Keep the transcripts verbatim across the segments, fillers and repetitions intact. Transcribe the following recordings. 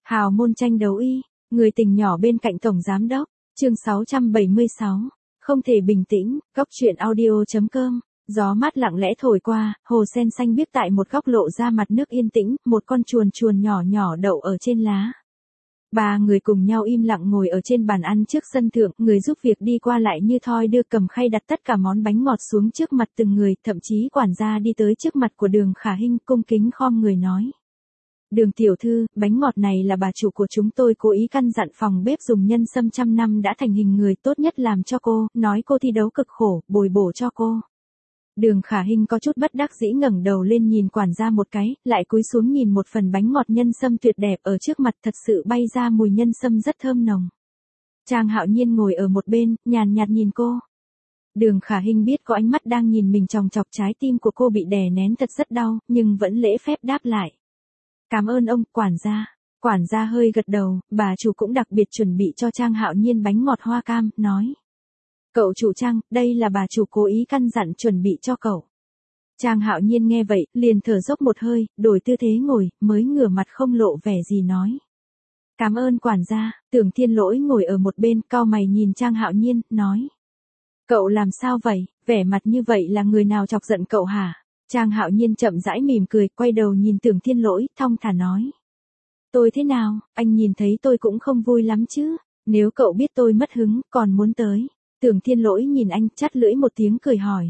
Hào môn tranh đấu y, người tình nhỏ bên cạnh tổng giám đốc, chương sáu trăm bảy mươi sáu, không thể bình tĩnh, góc truyện audio.com, gió mát lặng lẽ thổi qua, hồ sen xanh biếc tại một góc lộ ra mặt nước yên tĩnh, một con chuồn chuồn nhỏ nhỏ đậu ở trên lá. Ba người cùng nhau im lặng ngồi ở trên bàn ăn trước sân thượng, người giúp việc đi qua lại như thoi đưa cầm khay đặt tất cả món bánh ngọt xuống trước mặt từng người, thậm chí quản gia đi tới trước mặt của Đường Khả Hinh cung kính khom người nói. Đường tiểu thư, bánh ngọt này là bà chủ của chúng tôi cố ý căn dặn phòng bếp dùng nhân sâm trăm năm đã thành hình người tốt nhất làm cho cô, nói cô thi đấu cực khổ, bồi bổ cho cô. Đường Khả Hinh có chút bất đắc dĩ ngẩng đầu lên nhìn quản gia một cái, lại cúi xuống nhìn một phần bánh ngọt nhân sâm tuyệt đẹp ở trước mặt, thật sự bay ra mùi nhân sâm rất thơm nồng. Trang Hạo Nhiên ngồi ở một bên, nhàn nhạt nhìn cô. Đường Khả Hinh biết có ánh mắt đang nhìn mình chòng chọc, trái tim của cô bị đè nén thật rất đau, nhưng vẫn lễ phép đáp lại. Cảm ơn ông, quản gia. Quản gia hơi gật đầu, bà chủ cũng đặc biệt chuẩn bị cho Trang Hạo Nhiên bánh ngọt hoa cam, nói. Cậu chủ Trang, đây là bà chủ cố ý căn dặn chuẩn bị cho cậu. Trang Hạo Nhiên nghe vậy, liền thở dốc một hơi, đổi tư thế ngồi, mới ngửa mặt không lộ vẻ gì nói. Cảm ơn quản gia. Tưởng Thiên Lỗi ngồi ở một bên, cau mày nhìn Trang Hạo Nhiên, nói. Cậu làm sao vậy, vẻ mặt như vậy là người nào chọc giận cậu hả? Trang Hạo Nhiên chậm rãi mỉm cười, quay đầu nhìn Tưởng Thiên Lỗi, thong thả nói. Tôi thế nào, anh nhìn thấy tôi cũng không vui lắm chứ, nếu cậu biết tôi mất hứng, còn muốn tới. Tưởng Thiên Lỗi nhìn anh, chắt lưỡi một tiếng cười hỏi.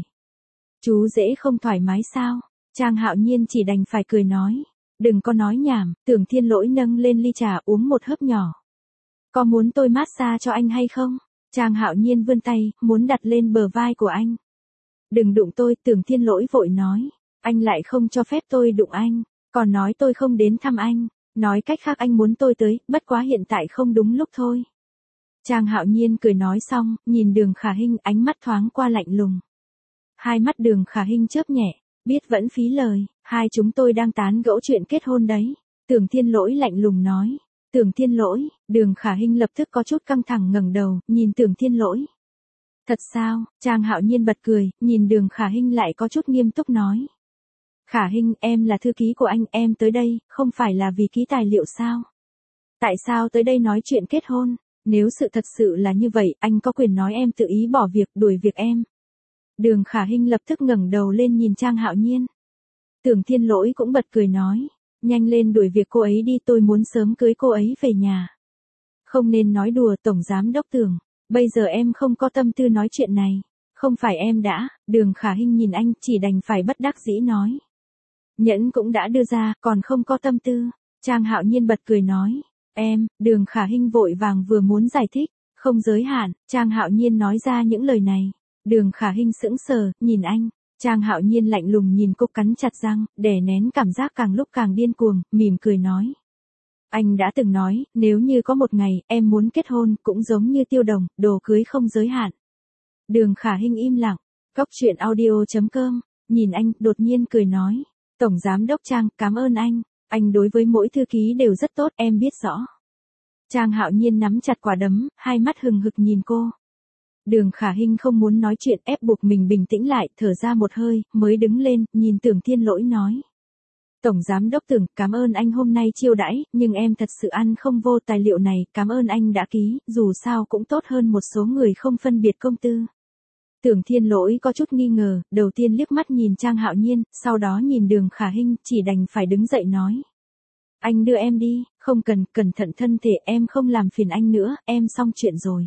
Chú dễ không thoải mái sao? Trang Hạo Nhiên chỉ đành phải cười nói. Đừng có nói nhảm. Tưởng Thiên Lỗi nâng lên ly trà uống một hớp nhỏ. Có muốn tôi massage cho anh hay không? Trang Hạo Nhiên vươn tay, muốn đặt lên bờ vai của anh. Đừng đụng tôi, Tưởng Thiên Lỗi vội nói. Anh lại không cho phép tôi đụng anh, còn nói tôi không đến thăm anh. Nói cách khác anh muốn tôi tới, bất quá hiện tại không đúng lúc thôi. Trang Hạo Nhiên cười nói xong, nhìn Đường Khả Hinh, ánh mắt thoáng qua lạnh lùng. Hai mắt Đường Khả Hinh chớp nhẹ, biết vẫn phí lời, hai chúng tôi đang tán gẫu chuyện kết hôn đấy. Tưởng Thiên Lỗi lạnh lùng nói. Tưởng Thiên Lỗi, Đường Khả Hinh lập tức có chút căng thẳng ngẩng đầu, nhìn Tưởng Thiên Lỗi. Thật sao? Trang Hạo Nhiên bật cười, nhìn Đường Khả Hinh lại có chút nghiêm túc nói. Khả Hinh, em là thư ký của anh, em tới đây, không phải là vì ký tài liệu sao? Tại sao tới đây nói chuyện kết hôn? Nếu sự thật sự là như vậy, anh có quyền nói em tự ý bỏ việc, đuổi việc em. Đường Khả Hinh lập tức ngẩng đầu lên nhìn Trang Hạo Nhiên. Tưởng Thiên Lỗi cũng bật cười nói. Nhanh lên đuổi việc cô ấy đi, tôi muốn sớm cưới cô ấy về nhà. Không nên nói đùa, Tổng Giám Đốc Tưởng. Bây giờ em không có tâm tư nói chuyện này. Không phải em đã, Đường Khả Hinh nhìn anh, chỉ đành phải bất đắc dĩ nói. Nhẫn cũng đã đưa ra, còn không có tâm tư. Trang Hạo Nhiên bật cười nói. Em, Đường Khả Hinh vội vàng vừa muốn giải thích, không giới hạn, Trang Hạo Nhiên nói ra những lời này. Đường Khả Hinh sững sờ, nhìn anh. Trang Hạo Nhiên lạnh lùng nhìn cô, cắn chặt răng, đè nén cảm giác càng lúc càng điên cuồng, mỉm cười nói. Anh đã từng nói, nếu như có một ngày, em muốn kết hôn, cũng giống như Tiêu Đồng, đồ cưới không giới hạn. Đường Khả Hinh im lặng, góc truyện audio.com, nhìn anh, đột nhiên cười nói. Tổng Giám Đốc Trang, cảm ơn anh. Anh đối với mỗi thư ký đều rất tốt, em biết rõ. Trang Hạo Nhiên nắm chặt quả đấm, hai mắt hừng hực nhìn cô. Đường Khả Hinh không muốn nói chuyện, ép buộc mình bình tĩnh lại, thở ra một hơi, mới đứng lên, nhìn Tưởng Thiên Lỗi nói. Tổng Giám Đốc Tưởng, cảm ơn anh hôm nay chiêu đãi, nhưng em thật sự ăn không vô tài liệu này, cảm ơn anh đã ký, dù sao cũng tốt hơn một số người không phân biệt công tư. Tưởng Thiên Lỗi có chút nghi ngờ, đầu tiên liếc mắt nhìn Trang Hạo Nhiên, sau đó nhìn Đường Khả Hinh, chỉ đành phải đứng dậy nói. Anh đưa em đi, không cần, cẩn thận thân thể, em không làm phiền anh nữa, em xong chuyện rồi.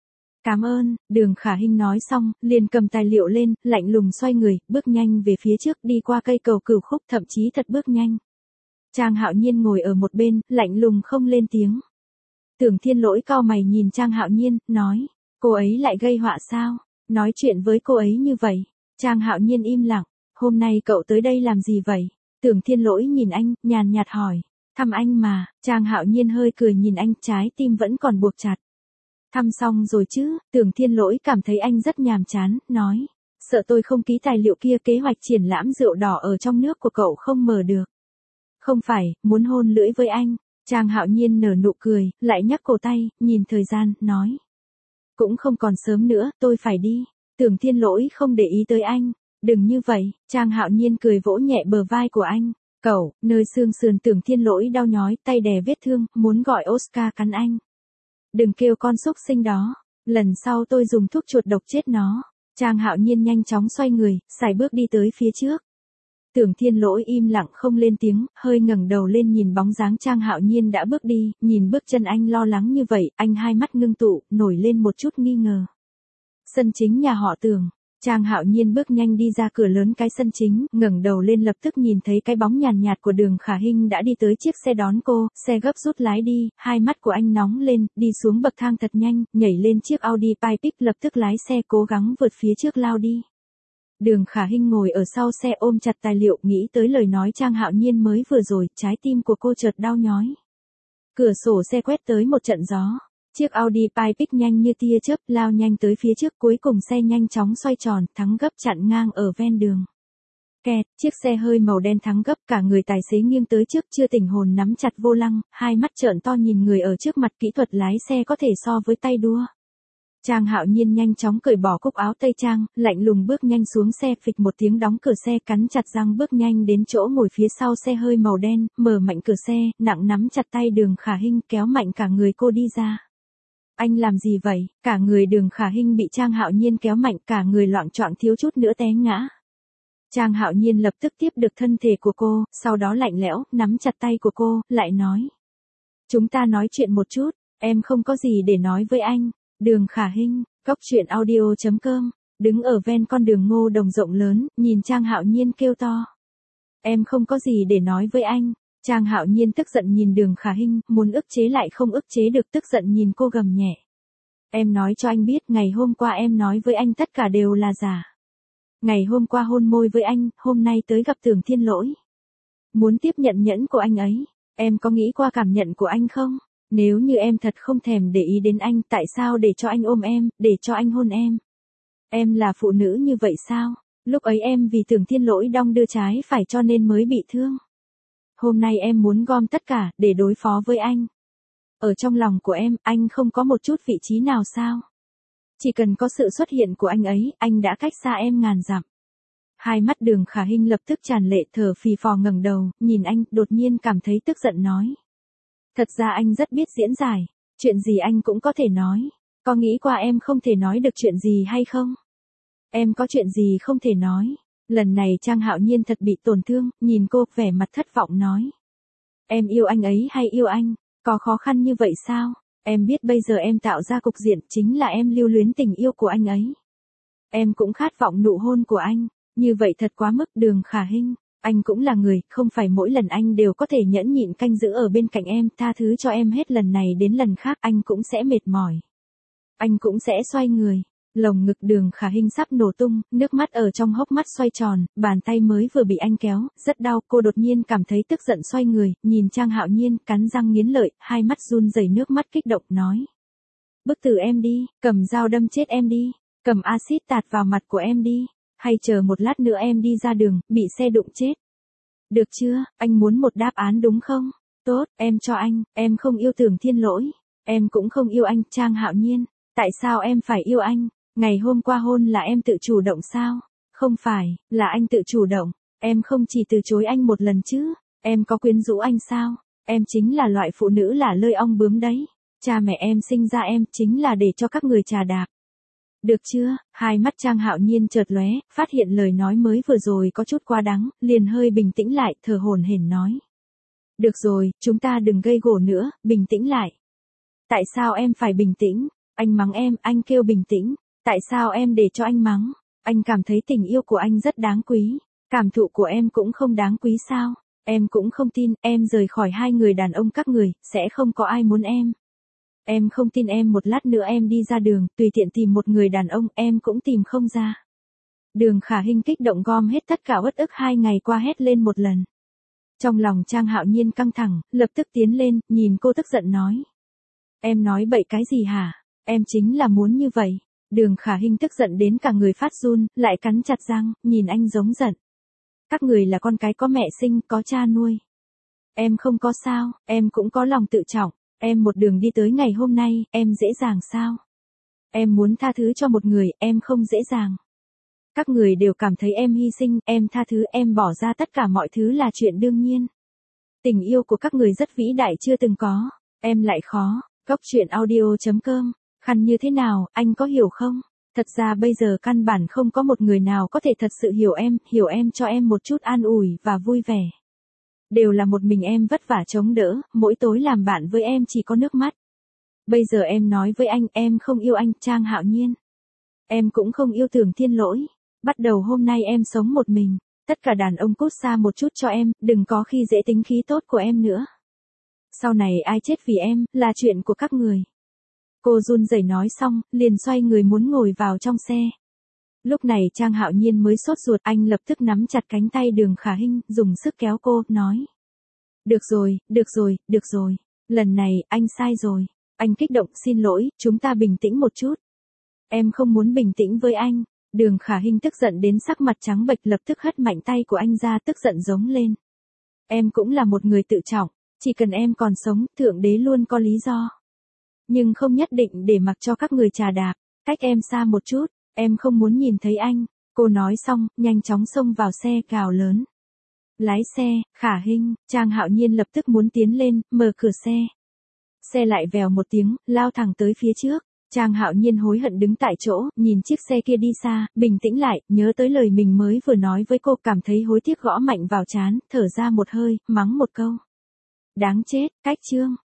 Cảm ơn. Đường Khả Hinh nói xong, liền cầm tài liệu lên, lạnh lùng xoay người, bước nhanh về phía trước, đi qua cây cầu Cửu Khúc, thậm chí thật bước nhanh. Trang Hạo Nhiên ngồi ở một bên, lạnh lùng không lên tiếng. Tưởng Thiên Lỗi cau mày nhìn Trang Hạo Nhiên, nói, cô ấy lại gây họa sao? Nói chuyện với cô ấy như vậy. Trang Hạo Nhiên im lặng. Hôm nay cậu tới đây làm gì vậy? Tưởng Thiên Lỗi nhìn anh, nhàn nhạt hỏi. Thăm anh mà. Trang Hạo Nhiên hơi cười nhìn anh, trái tim vẫn còn buộc chặt. Thăm xong rồi chứ? Tưởng Thiên Lỗi cảm thấy anh rất nhàm chán, nói. Sợ tôi không ký tài liệu kia, kế hoạch triển lãm rượu đỏ ở trong nước của cậu không mở được. Không phải, muốn hôn lưỡi với anh. Trang Hạo Nhiên nở nụ cười, lại nhắc cổ tay, nhìn thời gian, nói. Cũng không còn sớm nữa, tôi phải đi. Tưởng Thiên Lỗi không để ý tới anh. Đừng như vậy. Trang Hạo Nhiên cười vỗ nhẹ bờ vai của anh. Cậu, nơi xương sườn Tưởng Thiên Lỗi đau nhói, tay đè vết thương, muốn gọi Oscar cắn anh. Đừng kêu con xúc sinh đó, lần sau tôi dùng thuốc chuột độc chết nó. Trang Hạo Nhiên nhanh chóng xoay người, sải bước đi tới phía trước. Tưởng Thiên Lỗi im lặng không lên tiếng, hơi ngẩng đầu lên nhìn bóng dáng Trang Hạo Nhiên đã bước đi, nhìn bước chân anh lo lắng như vậy, anh hai mắt ngưng tụ, nổi lên một chút nghi ngờ. Sân chính nhà họ Tưởng. Trang Hạo Nhiên bước nhanh đi ra cửa lớn cái sân chính, ngẩng đầu lên lập tức nhìn thấy cái bóng nhàn nhạt của Đường Khả Hinh đã đi tới chiếc xe đón cô, xe gấp rút lái đi, hai mắt của anh nóng lên, đi xuống bậc thang thật nhanh, nhảy lên chiếc Audi Pipic lập tức lái xe cố gắng vượt phía trước lao đi. Đường Khả Hinh ngồi ở sau xe ôm chặt tài liệu, nghĩ tới lời nói Trang Hạo Nhiên mới vừa rồi, trái tim của cô chợt đau nhói. Cửa sổ xe quét tới một trận gió. Chiếc Audi Pipic nhanh như tia chớp lao nhanh tới phía trước, cuối cùng xe nhanh chóng xoay tròn, thắng gấp chặn ngang ở ven đường. Kẹt, chiếc xe hơi màu đen thắng gấp, cả người tài xế nghiêng tới trước chưa tỉnh hồn nắm chặt vô lăng, hai mắt trợn to nhìn người ở trước mặt, kỹ thuật lái xe có thể so với tay đua. Trang Hạo Nhiên nhanh chóng cởi bỏ cúc áo tây trang, lạnh lùng bước nhanh xuống xe, phịch một tiếng đóng cửa xe, cắn chặt răng bước nhanh đến chỗ ngồi phía sau xe hơi màu đen, mở mạnh cửa xe, nặng nắm chặt tay Đường Khả Hinh, kéo mạnh cả người cô đi ra. Anh làm gì vậy? Cả người Đường Khả Hinh bị Trang Hạo Nhiên kéo mạnh, cả người loạng choạng thiếu chút nữa té ngã. Trang Hạo Nhiên lập tức tiếp được thân thể của cô, sau đó lạnh lẽo, nắm chặt tay của cô, lại nói. Chúng ta nói chuyện một chút, em không có gì để nói với anh. Đường Khả Hinh, Cốc Truyện Audio chấm com, đứng ở ven con đường ngô đồng rộng lớn, nhìn Trang Hạo Nhiên kêu to. Em không có gì để nói với anh. Trang Hạo Nhiên tức giận nhìn Đường Khả Hinh, muốn ức chế lại không ức chế được, tức giận nhìn cô gầm nhẹ. Em nói cho anh biết, ngày hôm qua em nói với anh tất cả đều là giả. Ngày hôm qua hôn môi với anh, hôm nay tới gặp Tưởng Thiên Lỗi. Muốn tiếp nhận nhẫn của anh ấy, em có nghĩ qua cảm nhận của anh không? Nếu như em thật không thèm để ý đến anh, tại sao để cho anh ôm em, để cho anh hôn em? Em là phụ nữ như vậy sao? Lúc ấy em vì Tưởng Thiên Lỗi đong đưa trái phải cho nên mới bị thương. Hôm nay em muốn gom tất cả, để đối phó với anh. Ở trong lòng của em, anh không có một chút vị trí nào sao? Chỉ cần có sự xuất hiện của anh ấy, anh đã cách xa em ngàn dặm. Hai mắt Đường Khả Hinh lập tức tràn lệ, thở phì phò ngẩng đầu, nhìn anh, đột nhiên cảm thấy tức giận nói. Thật ra anh rất biết diễn giải, chuyện gì anh cũng có thể nói. Có nghĩ qua em không thể nói được chuyện gì hay không? Em có chuyện gì không thể nói? Lần này Trang Hạo Nhiên thật bị tổn thương, nhìn cô, vẻ mặt thất vọng nói. Em yêu anh ấy hay yêu anh? Có khó khăn như vậy sao? Em biết bây giờ em tạo ra cục diện, chính là em lưu luyến tình yêu của anh ấy. Em cũng khát vọng nụ hôn của anh, như vậy thật quá mức. Đường Khả Hinh, anh cũng là người, không phải mỗi lần anh đều có thể nhẫn nhịn canh giữ ở bên cạnh em, tha thứ cho em hết lần này đến lần khác, anh cũng sẽ mệt mỏi. Anh cũng sẽ xoay người. Lồng ngực Đường Khả Hinh sắp nổ tung, nước mắt ở trong hốc mắt xoay tròn, bàn tay mới vừa bị anh kéo, rất đau, cô đột nhiên cảm thấy tức giận xoay người, nhìn Trang Hạo Nhiên, cắn răng nghiến lợi, hai mắt run rẩy nước mắt kích động nói. Bức tử em đi, cầm dao đâm chết em đi, cầm axit tạt vào mặt của em đi, hay chờ một lát nữa em đi ra đường, bị xe đụng chết. Được chưa, anh muốn một đáp án đúng không? Tốt, em cho anh, em không yêu Tưởng Thiên Lỗi, em cũng không yêu anh. Trang Hạo Nhiên, tại sao em phải yêu anh? Ngày hôm qua hôn là em tự chủ động sao? Không phải, là anh tự chủ động. Em không chỉ từ chối anh một lần chứ. Em có quyến rũ anh sao? Em chính là loại phụ nữ lả lơi ong bướm đấy. Cha mẹ em sinh ra em chính là để cho các người chà đạp. Được chưa? Hai mắt Trang Hạo Nhiên chợt lóe, phát hiện lời nói mới vừa rồi có chút quá đáng, liền hơi bình tĩnh lại, thở hổn hển nói. Được rồi, chúng ta đừng gây gổ nữa, bình tĩnh lại. Tại sao em phải bình tĩnh? Anh mắng em, anh kêu bình tĩnh. Tại sao em để cho anh mắng? Anh cảm thấy tình yêu của anh rất đáng quý. Cảm thụ của em cũng không đáng quý sao? Em cũng không tin, em rời khỏi hai người đàn ông các người, sẽ không có ai muốn em. Em không tin em một lát nữa em đi ra đường, tùy tiện tìm một người đàn ông, em cũng tìm không ra. Đường Khả Hinh kích động gom hết tất cả uất ức hai ngày qua hét lên một lần. Trong lòng Trang Hạo Nhiên căng thẳng, lập tức tiến lên, nhìn cô tức giận nói. Em nói bậy cái gì hả? Em chính là muốn như vậy. Đường Khả Hinh tức giận đến cả người phát run, lại cắn chặt răng, nhìn anh giống giận. Các người là con cái có mẹ sinh, có cha nuôi. Em không có sao, em cũng có lòng tự trọng. Em một đường đi tới ngày hôm nay, em dễ dàng sao? Em muốn tha thứ cho một người, em không dễ dàng. Các người đều cảm thấy em hy sinh, em tha thứ, em bỏ ra tất cả mọi thứ là chuyện đương nhiên. Tình yêu của các người rất vĩ đại chưa từng có, em lại khó. Góc chuyện audio chấm com, khăn như thế nào, anh có hiểu không? Thật ra bây giờ căn bản không có một người nào có thể thật sự hiểu em, hiểu em cho em một chút an ủi và vui vẻ. Đều là một mình em vất vả chống đỡ, mỗi tối làm bạn với em chỉ có nước mắt. Bây giờ em nói với anh, em không yêu anh, Trang Hạo Nhiên. Em cũng không yêu Tưởng Thiên Lỗi. Bắt đầu hôm nay em sống một mình. Tất cả đàn ông cút xa một chút cho em, đừng có khi dễ tính khí tốt của em nữa. Sau này ai chết vì em, là chuyện của các người. Cô run rẩy nói xong, liền xoay người muốn ngồi vào trong xe. Lúc này Trang Hạo Nhiên mới sốt ruột, anh lập tức nắm chặt cánh tay Đường Khả Hinh, dùng sức kéo cô, nói. Được rồi, được rồi, được rồi. Lần này, anh sai rồi. Anh kích động, xin lỗi, chúng ta bình tĩnh một chút. Em không muốn bình tĩnh với anh. Đường Khả Hinh tức giận đến sắc mặt trắng bệch, lập tức hất mạnh tay của anh ra, tức giận giống lên. Em cũng là một người tự trọng, chỉ cần em còn sống, Thượng Đế luôn có lý do. Nhưng không nhất định để mặc cho các người trà đạp, cách em xa một chút, em không muốn nhìn thấy anh. Cô nói xong, nhanh chóng xông vào xe gào lớn. Lái xe, Khả Hinh, Trang Hạo Nhiên lập tức muốn tiến lên, mở cửa xe. Xe lại vèo một tiếng, lao thẳng tới phía trước. Trang Hạo Nhiên hối hận đứng tại chỗ, nhìn chiếc xe kia đi xa, bình tĩnh lại, nhớ tới lời mình mới vừa nói với cô, cảm thấy hối tiếc gõ mạnh vào trán, thở ra một hơi, mắng một câu. Đáng chết, cách chương.